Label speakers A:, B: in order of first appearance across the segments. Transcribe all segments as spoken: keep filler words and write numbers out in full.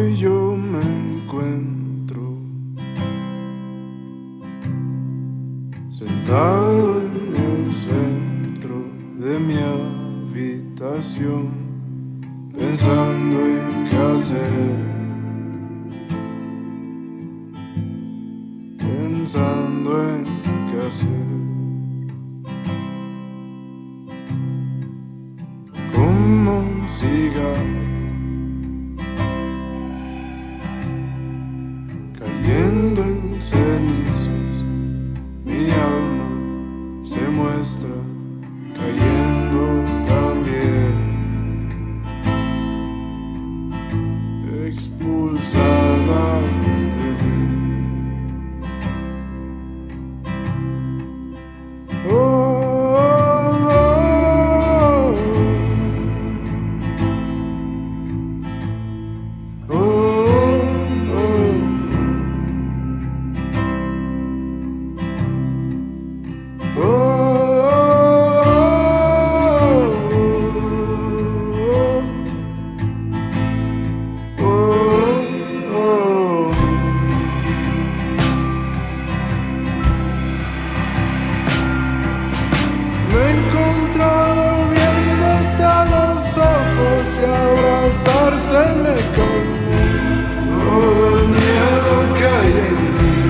A: Hoy yo me encuentro sentado en el centro de mi habitación, pensando en qué hacer, pensando en qué hacer. Como un cigarro cayendo en cenizas, mi alma se muestra cayendo también, expulsada desde oh, oh, oh, oh, oh. Oh, oh, oh, oh. Me he encontrado viéndote a los ojos y abrazarte me calmó todo el miedo que hay en mí.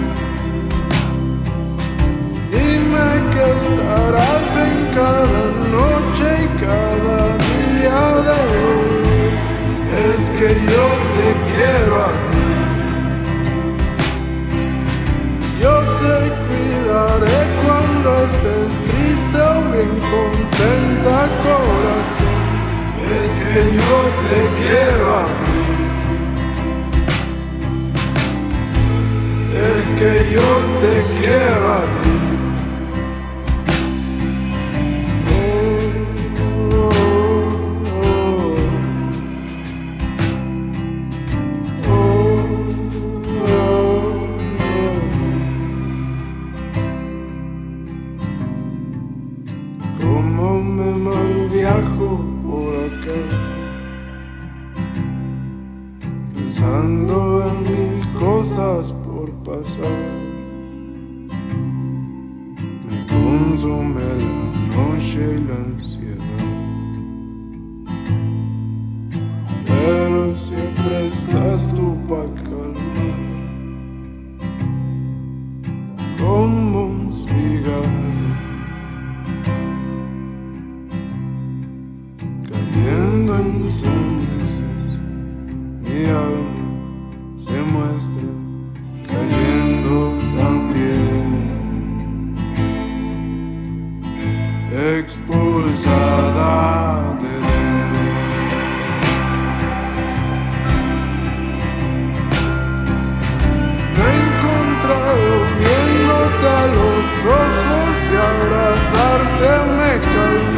A: Dime que estarás en cada noche y cada día de hoy. Es que yo te quiero a ti. Yo te cuidaré cuando estés triste o bien contenta, corazón. Es que yo te quiero a ti. Es que yo te quiero a ti. Cómo me malviajo por acá, pensando en mil cosas por pasar. Me consume la noche y la ansiedad, pero siempre estás tú pa' calmar. Como un cigarro cayendo en cenizas, mi alma se muestra cayendo también, expulsada de dentro. Me he encontrado viéndote a los ojos y abrazarte me calma